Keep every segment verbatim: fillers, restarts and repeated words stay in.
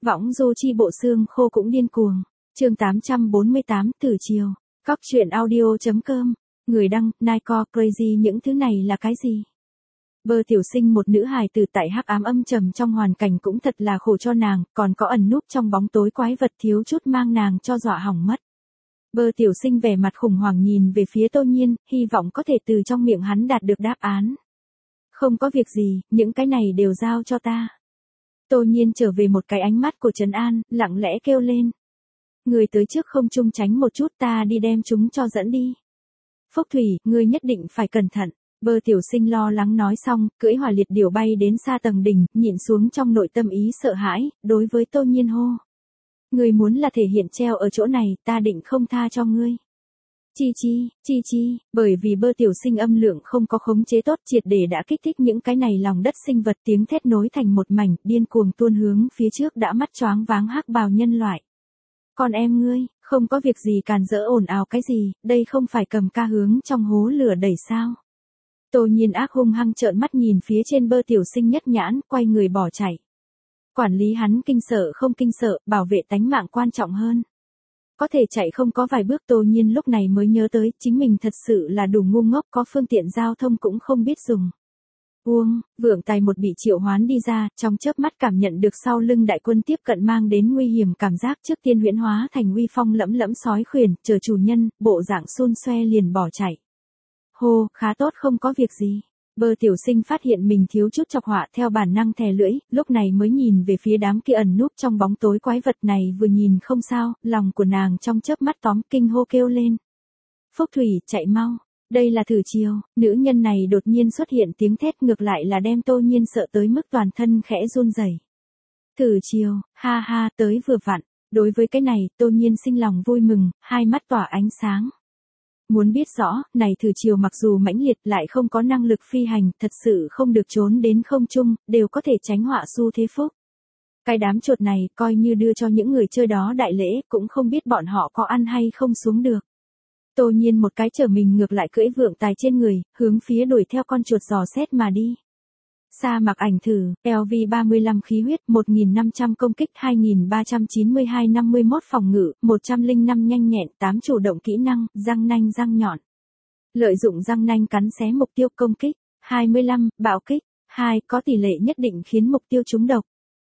Võng du chi bộ xương khô cũng điên cuồng. Chương tám trăm bốn mươi tám, Tử Triều. Cóc truyện audio chấm com. Người đăng, Nightcore Crazy. Những thứ này là cái gì? Bơ tiểu sinh một nữ hài tử tại hắc ám âm trầm trong hoàn cảnh cũng thật là khổ cho nàng, còn có ẩn núp trong bóng tối quái vật thiếu chút mang nàng cho dọa hỏng mất. Bơ tiểu sinh vẻ mặt khủng hoảng nhìn về phía Tô Nhiên, hy vọng có thể từ trong miệng hắn đạt được đáp án. Không có việc gì, những cái này đều giao cho ta. Tô Nhiên trở về một cái ánh mắt của trấn an, lặng lẽ kêu lên. Người tới trước không trung tránh một chút, ta đi đem chúng cho dẫn đi. Phúc Thủy, ngươi nhất định phải cẩn thận. Bơ tiểu sinh lo lắng nói xong, cưỡi hỏa liệt điểu bay đến xa tầng đỉnh, nhịn xuống trong nội tâm ý sợ hãi, đối với Tô Nhiên hô. Ngươi muốn là thể hiện treo ở chỗ này, ta định không tha cho ngươi. Chi chi, chi chi, bởi vì bơ tiểu sinh âm lượng không có khống chế tốt, triệt để đã kích thích những cái này lòng đất sinh vật, tiếng thét nối thành một mảnh, điên cuồng tuôn hướng phía trước đã mắt choáng váng hắc bào nhân loại. Còn em ngươi, không có việc gì càn rỡ ồn ào cái gì, đây không phải cầm ca hướng trong hố lửa đẩy sao? Tô Nhiên ác hung hăng trợn mắt nhìn phía trên bơ tiểu sinh nhất nhãn, quay người bỏ chạy. Quản lý hắn kinh sợ không kinh sợ, bảo vệ tánh mạng quan trọng hơn. Có thể chạy không có vài bước, Tô Nhiên lúc này mới nhớ tới, chính mình thật sự là đủ ngu ngốc, có phương tiện giao thông cũng không biết dùng. Uông, vượng tài một bị triệu hoán đi ra, trong chớp mắt cảm nhận được sau lưng đại quân tiếp cận mang đến nguy hiểm cảm giác, trước tiên huyễn hóa thành uy phong lẫm lẫm sói khuyển, chờ chủ nhân, bộ dạng xun xoe liền bỏ chạy. Hô, khá tốt, không có việc gì. Bơ tiểu sinh phát hiện mình thiếu chút chọc họa, theo bản năng thè lưỡi, lúc này mới nhìn về phía đám kia ẩn núp trong bóng tối quái vật này, vừa nhìn không sao, lòng của nàng trong chớp mắt tóm kinh hô kêu lên. Phúc Thủy, chạy mau, đây là Tử Triều. Nữ nhân này đột nhiên xuất hiện, tiếng thét ngược lại là đem Tô Nhiên sợ tới mức toàn thân khẽ run rẩy. Tử Triều, ha ha, tới vừa vặn. Đối với cái này, Tô Nhiên sinh lòng vui mừng, hai mắt tỏa ánh sáng. Muốn biết rõ, này Tử Triều mặc dù mãnh liệt lại không có năng lực phi hành, thật sự không được trốn đến không trung, đều có thể tránh họa xu thế phúc. Cái đám chuột này, coi như đưa cho những người chơi đó đại lễ, cũng không biết bọn họ có ăn hay không xuống được. Tô Nhiên một cái trở mình ngược lại cưỡi vượng tài trên người, hướng phía đuổi theo con chuột dò xét mà đi. Sa mạc ảnh thử, L V ba mươi lăm khí huyết, một nghìn năm trăm công kích, hai nghìn ba trăm chín mươi hai năm mươi mốt phòng ngự, một trăm lẻ năm nhanh nhẹn, tám chủ động kỹ năng, răng nanh răng nhọn. Lợi dụng răng nanh cắn xé mục tiêu công kích, hai mươi lăm, bạo kích, hai, có tỷ lệ nhất định khiến mục tiêu trúng độc.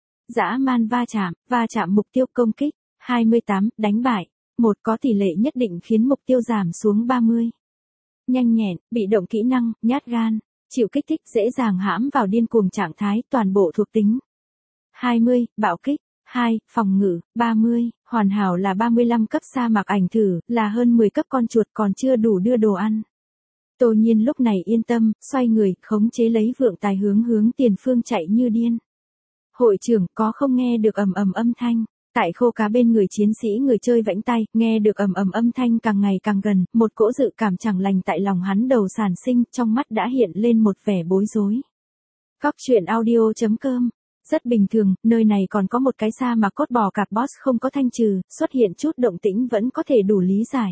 Dã man va chạm, va chạm mục tiêu công kích, hai mươi tám, đánh bại, một, có tỷ lệ nhất định khiến mục tiêu giảm xuống ba mươi. Nhanh nhẹn, bị động kỹ năng, nhát gan. Chịu kích thích dễ dàng hãm vào điên cuồng trạng thái, toàn bộ thuộc tính. hai mươi, bạo kích, hai, phòng ngự, ba mươi, hoàn hảo là ba mươi lăm cấp sa mạc ảnh thử, là hơn mười cấp con chuột còn chưa đủ đưa đồ ăn. Tô Nhiên lúc này yên tâm, xoay người, khống chế lấy vượng tài hướng hướng tiền phương chạy như điên. Hội trưởng, có không nghe được ầm ầm âm thanh? Tại khô cá bên người chiến sĩ người chơi vẫy tay, nghe được ầm ầm âm thanh càng ngày càng gần, một cỗ dự cảm chẳng lành tại lòng hắn đầu sản sinh, trong mắt đã hiện lên một vẻ bối rối. Cóc truyện audio chấm com. Rất bình thường, nơi này còn có một cái sa mạc cốt bò cạp boss không có thanh trừ, xuất hiện chút động tĩnh vẫn có thể đủ lý giải.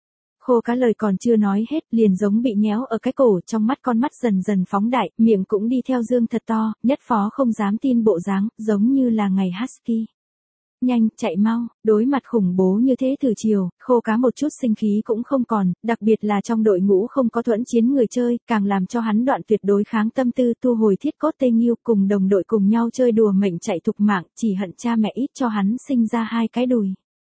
Khô cá lời còn chưa nói hết, liền giống bị nhéo ở cái cổ, trong mắt con mắt dần dần phóng đại, miệng cũng đi theo dương thật to, nhất phó không dám tin bộ dáng, giống như là ngày husky. Nhanh, chạy mau, đối mặt khủng bố như thế Tử Triều, khô cá một chút sinh khí cũng không còn, đặc biệt là trong đội ngũ không có thuẫn chiến người chơi, càng làm cho hắn đoạn tuyệt đối kháng tâm tư, thu hồi thiết cốt tê nghiêu, cùng đồng đội cùng nhau chơi đùa mệnh chạy thục mạng, chỉ hận cha mẹ ít cho hắn sinh ra hai cái đùi.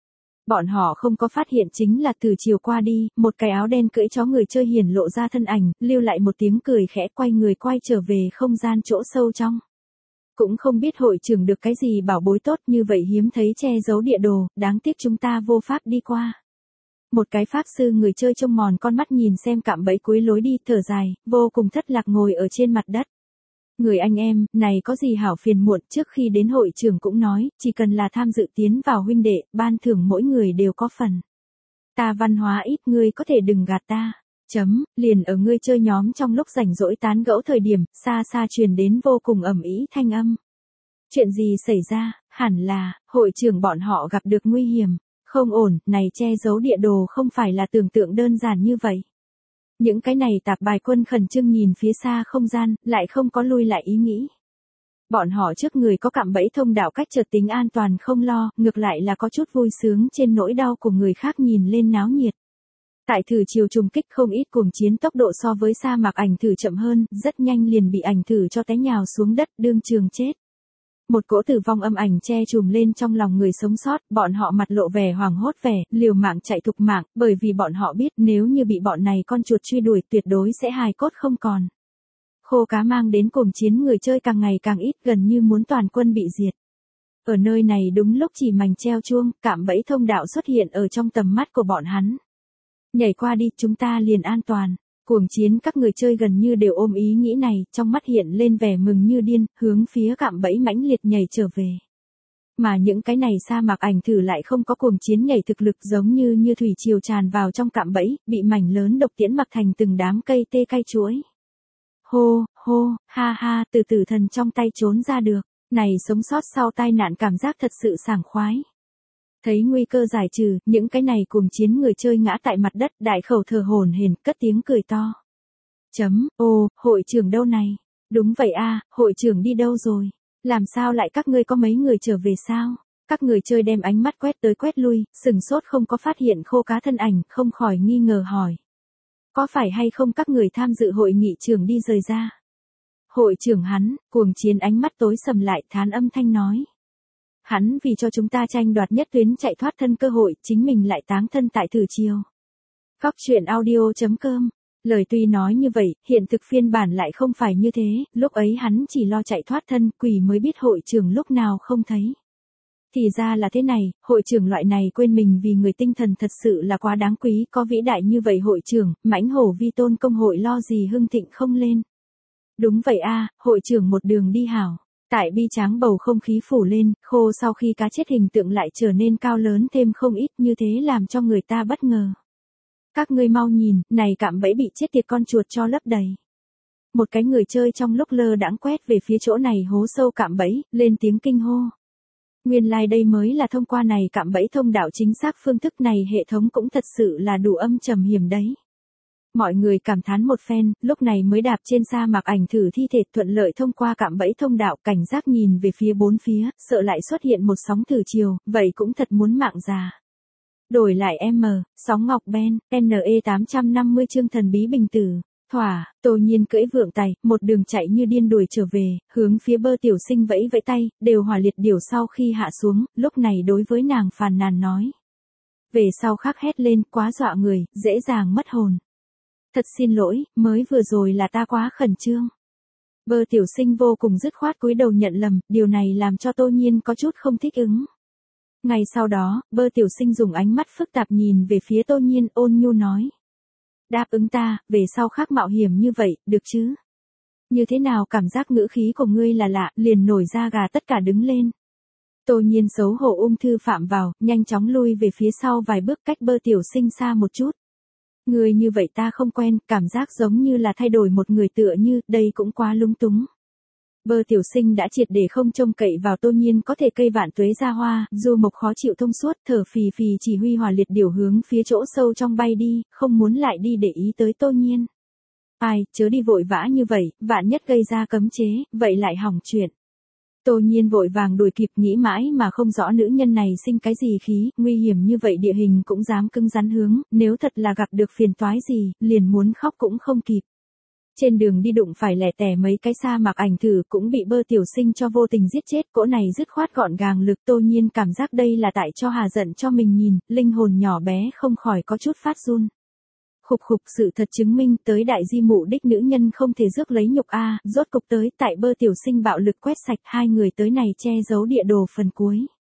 Bọn họ không có phát hiện chính là Tử Triều qua đi, một cái áo đen cưỡi chó người chơi hiển lộ ra thân ảnh, lưu lại một tiếng cười khẽ, quay người quay trở về không gian chỗ sâu trong. Cũng không biết hội trưởng được cái gì bảo bối tốt như vậy, hiếm thấy che giấu địa đồ, đáng tiếc chúng ta vô pháp đi qua. Một cái pháp sư người chơi trông mòn con mắt nhìn xem cạm bẫy cuối lối đi, thở dài, vô cùng thất lạc ngồi ở trên mặt đất. Người anh em, này có gì hảo phiền muộn, trước khi đến hội trưởng cũng nói, chỉ cần là tham dự tiến vào huynh đệ, ban thưởng mỗi người đều có phần. Ta văn hóa ít, ngươi có thể đừng gạt ta. Chấm, liền ở ngươi chơi nhóm trong lúc rảnh rỗi tán gẫu thời điểm, xa xa truyền đến vô cùng ầm ĩ thanh âm. Chuyện gì xảy ra? Hẳn là, hội trưởng bọn họ gặp được nguy hiểm. Không ổn, này che giấu địa đồ không phải là tưởng tượng đơn giản như vậy. Những cái này tạp bài quân khẩn trương nhìn phía xa không gian, lại không có lui lại ý nghĩ. Bọn họ trước người có cạm bẫy thông đạo cách chợt tính an toàn không lo, ngược lại là có chút vui sướng trên nỗi đau của người khác nhìn lên náo nhiệt. Tại thử chiều trùng kích không ít cuồng chiến tốc độ so với sa mạc ảnh thử chậm hơn, rất nhanh liền bị ảnh thử cho té nhào xuống đất đương trường chết. Một cỗ tử vong âm ảnh che trùm lên trong lòng người sống sót, bọn họ mặt lộ vẻ hoảng hốt vẻ, liều mạng chạy thục mạng, bởi vì bọn họ biết nếu như bị bọn này con chuột truy đuổi tuyệt đối sẽ hài cốt không còn. Khô cá mang đến cuồng chiến người chơi càng ngày càng ít, gần như muốn toàn quân bị diệt. Ở nơi này đúng lúc chỉ mảnh treo chuông, cạm bẫy thông đạo xuất hiện ở trong tầm mắt của bọn hắn. Nhảy qua đi, chúng ta liền an toàn. Cuồng chiến các người chơi gần như đều ôm ý nghĩ này, trong mắt hiện lên vẻ mừng như điên, hướng phía cạm bẫy mãnh liệt nhảy trở về. Mà những cái này sa mạc ảnh thử lại không có cuồng chiến nhảy thực lực, giống như như thủy triều tràn vào trong cạm bẫy, bị mảnh lớn độc tiễn mặc thành từng đám cây tê cay chuối. Hô, hô, ha ha, từ tử thần trong tay trốn ra được, này sống sót sau tai nạn cảm giác thật sự sảng khoái. Thấy nguy cơ giải trừ, những cái này cuồng chiến người chơi ngã tại mặt đất, đại khẩu thở hổn hển, cất tiếng cười to. Chấm, ô, hội trưởng đâu này? Đúng vậy a, hội trưởng đi đâu rồi? Làm sao lại các ngươi có mấy người trở về sao? Các người chơi đem ánh mắt quét tới quét lui, sừng sốt không có phát hiện khô cá thân ảnh, không khỏi nghi ngờ hỏi. Có phải hay không các người tham dự hội nghị trưởng đi rời ra? Hội trưởng hắn, cuồng chiến ánh mắt tối sầm lại, thán âm thanh nói. Hắn vì cho chúng ta tranh đoạt nhất tuyến chạy thoát thân cơ hội, chính mình lại táng thân tại thử chiều. Góc truyện audio chấm com. Lời tuy nói như vậy, hiện thực phiên bản lại không phải như thế, lúc ấy hắn chỉ lo chạy thoát thân, quỷ mới biết hội trưởng lúc nào không thấy. Thì ra là thế này, hội trưởng loại này quên mình vì người tinh thần thật sự là quá đáng quý, có vĩ đại như vậy hội trưởng, mãnh hổ vi tôn công hội lo gì hưng thịnh không lên. Đúng vậy a, hội trưởng một đường đi hảo. Tại bi tráng bầu không khí phủ lên, khô sau khi cá chết hình tượng lại trở nên cao lớn thêm không ít, như thế làm cho người ta bất ngờ. Các ngươi mau nhìn, này cạm bẫy bị chết tiệt con chuột cho lấp đầy. Một cái người chơi trong lúc lơ đãng quét về phía chỗ này hố sâu cạm bẫy, lên tiếng kinh hô. Nguyên lai like đây mới là thông qua này cạm bẫy thông đạo chính xác, phương thức này hệ thống cũng thật sự là đủ âm trầm hiểm đấy. Mọi người cảm thán một phen, lúc này mới đạp trên sa mạc ảnh thử thi thể thuận lợi thông qua cạm bẫy thông đạo, cảnh giác nhìn về phía bốn phía, sợ lại xuất hiện một sóng thử chiều, vậy cũng thật muốn mạng già. Đổi lại M, sóng ngọc Ben, N E tám trăm năm mươi chương thần bí bình tử, thỏa, Tô Nhiên cưỡi vượng tài, một đường chạy như điên đuổi trở về, hướng phía Bơ Tiểu Sinh vẫy vẫy tay, đều hỏa liệt điểu sau khi hạ xuống, lúc này đối với nàng phàn nàn nói. Về sau khắc hét lên, quá dọa người, dễ dàng mất hồn. Thật xin lỗi, mới vừa rồi là ta quá khẩn trương. Bơ Tiểu Sinh vô cùng dứt khoát cúi đầu nhận lầm, điều này làm cho Tô Nhiên có chút không thích ứng. Ngày sau đó, Bơ Tiểu Sinh dùng ánh mắt phức tạp nhìn về phía Tô Nhiên, ôn nhu nói. Đáp ứng ta, về sau khác mạo hiểm như vậy, được chứ? Như thế nào cảm giác ngữ khí của ngươi là lạ, liền nổi da gà tất cả đứng lên. Tô Nhiên xấu hổ ung thư phạm vào, nhanh chóng lui về phía sau vài bước cách Bơ Tiểu Sinh xa một chút. Người như vậy ta không quen, cảm giác giống như là thay đổi một người tựa như, đây cũng quá lung túng. Bơ Tiểu Sinh đã triệt để không trông cậy vào Tô Nhiên có thể cây vạn tuế ra hoa, du mộc khó chịu thông suốt, thở phì phì chỉ huy hỏa liệt điểu hướng phía chỗ sâu trong bay đi, không muốn lại đi để ý tới Tô Nhiên. Ai, chớ đi vội vã như vậy, vạn nhất gây ra cấm chế, vậy lại hỏng chuyện. Tô Nhiên vội vàng đuổi kịp, nghĩ mãi mà không rõ nữ nhân này sinh cái gì khí, nguy hiểm như vậy địa hình cũng dám cứng rắn hướng, nếu thật là gặp được phiền toái gì, liền muốn khóc cũng không kịp. Trên đường đi đụng phải lẻ tẻ mấy cái sa mạc ảnh thử cũng bị Bơ Tiểu Sinh cho vô tình giết chết, cỗ này dứt khoát gọn gàng lực. Tô Nhiên cảm giác đây là tại cho hà giận cho mình nhìn, linh hồn nhỏ bé không khỏi có chút phát run. Khục khục, sự thật chứng minh tới đại di mụ đích nữ nhân không thể rước lấy nhục a, rốt cục tới, tại Bơ Tiểu Sinh bạo lực quét sạch, hai người tới này che giấu địa đồ phần cuối.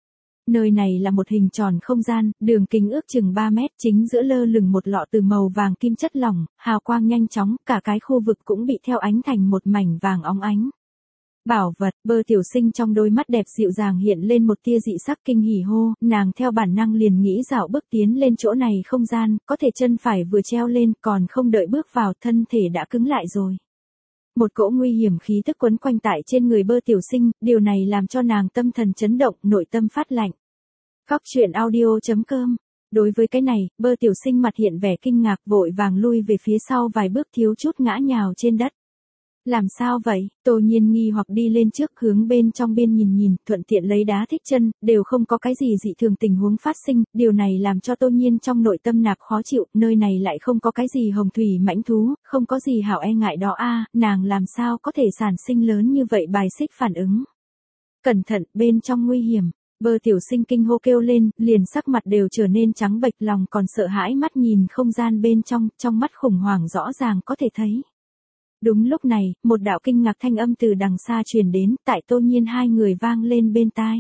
Nơi này là một hình tròn không gian, đường kính ước chừng ba mét, chính giữa lơ lửng một lọ từ màu vàng kim chất lỏng, hào quang nhanh chóng, cả cái khu vực cũng bị theo ánh thành một mảnh vàng óng ánh. Bảo vật, Bơ Tiểu Sinh trong đôi mắt đẹp dịu dàng hiện lên một tia dị sắc kinh hỉ hô, nàng theo bản năng liền nghĩ dạo bước tiến lên chỗ này không gian, có thể chân phải vừa treo lên, còn không đợi bước vào, thân thể đã cứng lại rồi. Một cỗ nguy hiểm khí tức quấn quanh tại trên người Bơ Tiểu Sinh, điều này làm cho nàng tâm thần chấn động, nội tâm phát lạnh. Góc truyện audio chấm com. Đối với cái này, Bơ Tiểu Sinh mặt hiện vẻ kinh ngạc, vội vàng lui về phía sau vài bước, thiếu chút ngã nhào trên đất. Làm sao vậy? Tô Nhiên nghi hoặc đi lên trước hướng bên trong bên nhìn nhìn, thuận tiện lấy đá thích chân, đều không có cái gì dị thường tình huống phát sinh, điều này làm cho Tô Nhiên trong nội tâm nạp khó chịu, nơi này lại không có cái gì hồng thủy mãnh thú, không có gì hảo e ngại đó a, nàng làm sao có thể sản sinh lớn như vậy bài xích phản ứng. Cẩn thận, bên trong nguy hiểm. Bơ tiểu sinh kinh hô kêu lên, liền sắc mặt đều trở nên trắng bệch, lòng còn sợ hãi mắt nhìn không gian bên trong, trong mắt khủng hoảng rõ ràng có thể thấy. Đúng lúc này, một đạo kinh ngạc thanh âm từ đằng xa truyền đến, tại Tô Nhiên hai người vang lên bên tai.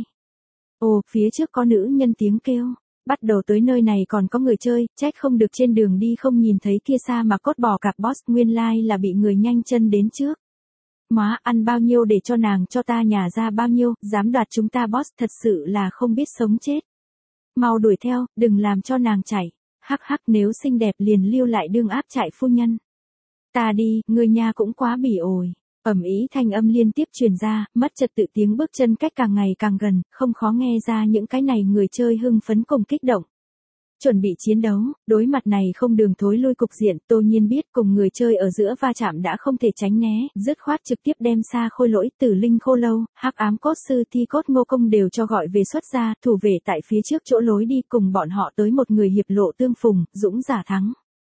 Ồ, phía trước có nữ nhân tiếng kêu. Bắt đầu tới nơi này còn có người chơi, trách không được trên đường đi không nhìn thấy kia xa mà cốt bò cạp boss, nguyên lai like là bị người nhanh chân đến trước. Móa, ăn bao nhiêu để cho nàng cho ta nhả ra bao nhiêu, dám đoạt chúng ta boss, thật sự là không biết sống chết. Mau đuổi theo, đừng làm cho nàng chạy. Hắc hắc, nếu xinh đẹp liền lưu lại đương áp chạy phu nhân. Ta đi, người nhà cũng quá bỉ ổi. Ầm ĩ thanh âm liên tiếp truyền ra, mất trật tự tiếng bước chân cách càng ngày càng gần, không khó nghe ra những cái này người chơi hưng phấn cùng kích động. Chuẩn bị chiến đấu, đối mặt này không đường thối lui cục diện, Tô Nhiên biết cùng người chơi ở giữa va chạm đã không thể tránh né, dứt khoát trực tiếp đem xa khôi lỗi, Tử Linh Khô Lâu, Hắc Ám Cốt Sư Thi Cốt Ngô Công đều cho gọi về xuất ra, thủ vệ tại phía trước chỗ lối đi cùng bọn họ tới một người hiệp lộ tương phùng, dũng giả thắng.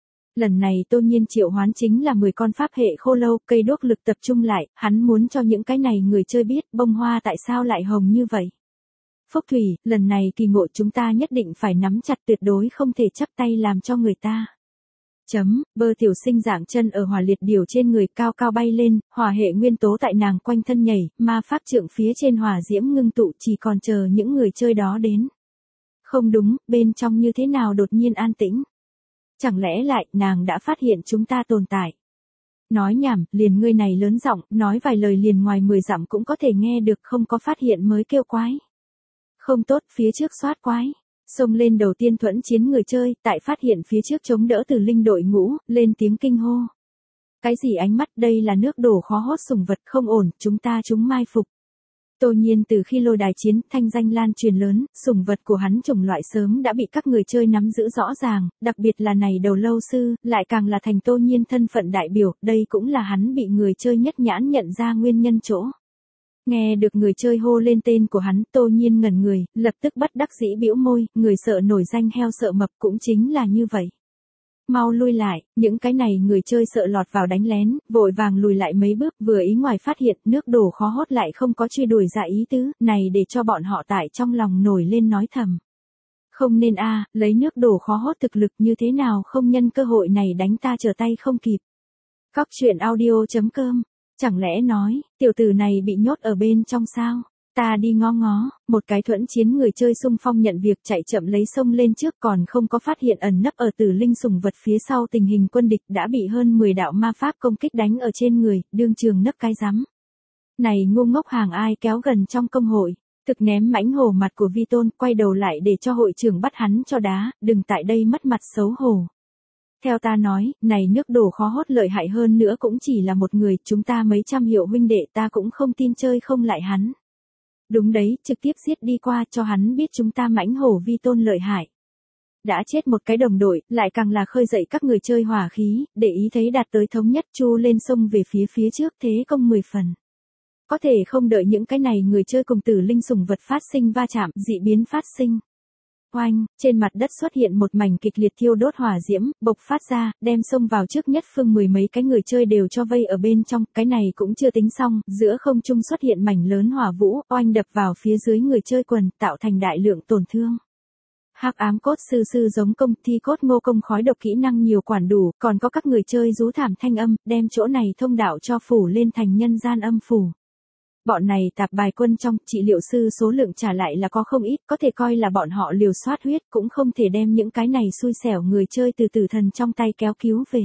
Lần này Tô Nhiên triệu hoán chính là mười con pháp hệ khô lâu, cây đuốc lực tập trung lại, hắn muốn cho những cái này người chơi biết bông hoa tại sao lại hồng như vậy. Phúc Thủy, lần này kỳ ngộ chúng ta nhất định phải nắm chặt, tuyệt đối không thể chắp tay làm cho người ta. Chấm, Bơ tiểu sinh dạng chân ở hỏa liệt điểu trên người cao cao bay lên, hỏa hệ nguyên tố tại nàng quanh thân nhảy, ma pháp trượng phía trên hỏa diễm ngưng tụ, chỉ còn chờ những người chơi đó đến. Không đúng, bên trong như thế nào đột nhiên an tĩnh. Chẳng lẽ lại, nàng đã phát hiện chúng ta tồn tại. Nói nhảm, liền ngươi này lớn giọng, nói vài lời liền ngoài mười dặm cũng có thể nghe được, không có phát hiện mới kêu quái. Không tốt, phía trước soát quái. Xông lên đầu tiên thuẫn chiến người chơi, tại phát hiện phía trước chống đỡ Tử Linh đội ngũ, lên tiếng kinh hô. Cái gì ánh mắt, đây là nước đổ khó hốt sủng vật, không ổn, chúng ta chúng mai phục. Tô Nhiên từ khi lôi đài chiến, thanh danh lan truyền lớn, sủng vật của hắn chủng loại sớm đã bị các người chơi nắm giữ rõ ràng, đặc biệt là này đầu lâu sư, lại càng là thành Tô Nhiên thân phận đại biểu, đây cũng là hắn bị người chơi nhất nhãn nhận ra nguyên nhân chỗ. Nghe được người chơi hô lên tên của hắn, Tô Nhiên ngẩn người, lập tức bất đắc dĩ bĩu môi, người sợ nổi danh heo sợ mập cũng chính là như vậy. Mau lui lại, những cái này người chơi sợ lọt vào đánh lén, vội vàng lùi lại mấy bước, vừa ý ngoài phát hiện nước đổ khó hốt lại không có truy đuổi ra ý tứ, này để cho bọn họ tại trong lòng nổi lên nói thầm. Không nên a, lấy nước đổ khó hốt thực lực như thế nào không nhân cơ hội này đánh ta trở tay không kịp. Cóc truyện audio chấm com. Chẳng lẽ nói, tiểu tử này bị nhốt ở bên trong sao? Ta đi ngó ngó, một cái thuẫn chiến người chơi xung phong nhận việc chạy chậm lấy sông lên trước, còn không có phát hiện ẩn nấp ở Tử Linh sủng vật phía sau tình hình quân địch đã bị hơn mười đạo ma pháp công kích đánh ở trên người, đương trường nấc cái rắm. Này ngu ngốc hàng ai kéo gần trong công hội, thực ném mãnh hổ mặt của Vi Tôn, quay đầu lại để cho hội trưởng bắt hắn cho đá, đừng tại đây mất mặt xấu hổ. Theo ta nói, này nước đổ khó hốt lợi hại hơn nữa cũng chỉ là một người, chúng ta mấy trăm hiệu huynh đệ ta cũng không tin chơi không lại hắn. Đúng đấy, trực tiếp giết đi qua cho hắn biết chúng ta mãnh hổ Vi Tôn lợi hại. Đã chết một cái đồng đội, lại càng là khơi dậy các người chơi hỏa khí, để ý thấy đạt tới thống nhất chu lên sông về phía phía trước thế công mười phần. Có thể không đợi những cái này người chơi cùng Tử Linh sủng vật phát sinh va chạm, dị biến phát sinh. Oanh, trên mặt đất xuất hiện một mảnh kịch liệt thiêu đốt hỏa diễm, bộc phát ra, đem xông vào trước nhất phương mười mấy cái người chơi đều cho vây ở bên trong, cái này cũng chưa tính xong, giữa không trung xuất hiện mảnh lớn hỏa vũ, oanh đập vào phía dưới người chơi quần, tạo thành đại lượng tổn thương. Hắc ám cốt sư sư giống công, thi cốt ngô công khói độc kỹ năng nhiều quản đủ, còn có các người chơi rú thảm thanh âm, đem chỗ này thông đạo cho phủ lên thành nhân gian âm phủ. Bọn này tạp bài quân trong trị liệu sư số lượng trả lại là có không ít, có thể coi là bọn họ liều soát huyết, cũng không thể đem những cái này xui xẻo người chơi từ tử thần trong tay kéo cứu về.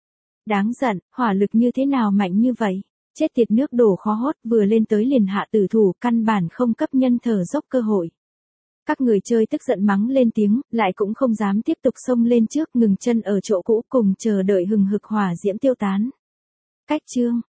Đáng giận, hỏa lực như thế nào mạnh như vậy? Chết tiệt nước đổ khó hốt, vừa lên tới liền hạ tử thủ, căn bản không cấp nhân thở dốc cơ hội. Các người chơi tức giận mắng lên tiếng, lại cũng không dám tiếp tục xông lên trước, ngừng chân ở chỗ cũ cùng chờ đợi hừng hực hỏa diễm tiêu tán. Cách chương